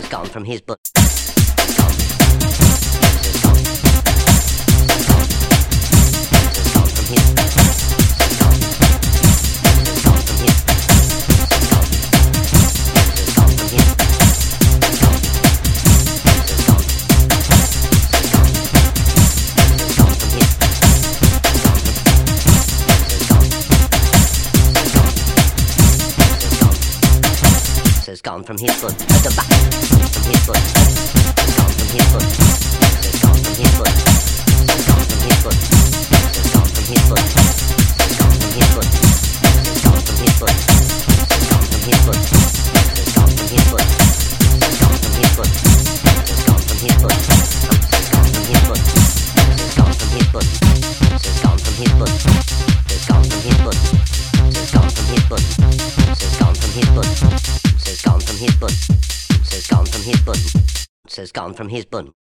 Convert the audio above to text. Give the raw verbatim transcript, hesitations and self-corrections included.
gone from his butt. Has gone from his foot at the back, from his foot, has gone from his foot, has gone from his foot, has gone from his foot, has gone from his foot, has gone from his foot, has gone from his foot, has gone from his foot, has gone from his foot, has gone from his foot, has gone from his foot, has gone from his foot, has gone from his foot, has gone from his foot, has gone from his foot, has gone from his foot, has gone from his foot. Says gone from his butt. Says gone from his butt. Says gone from his butt.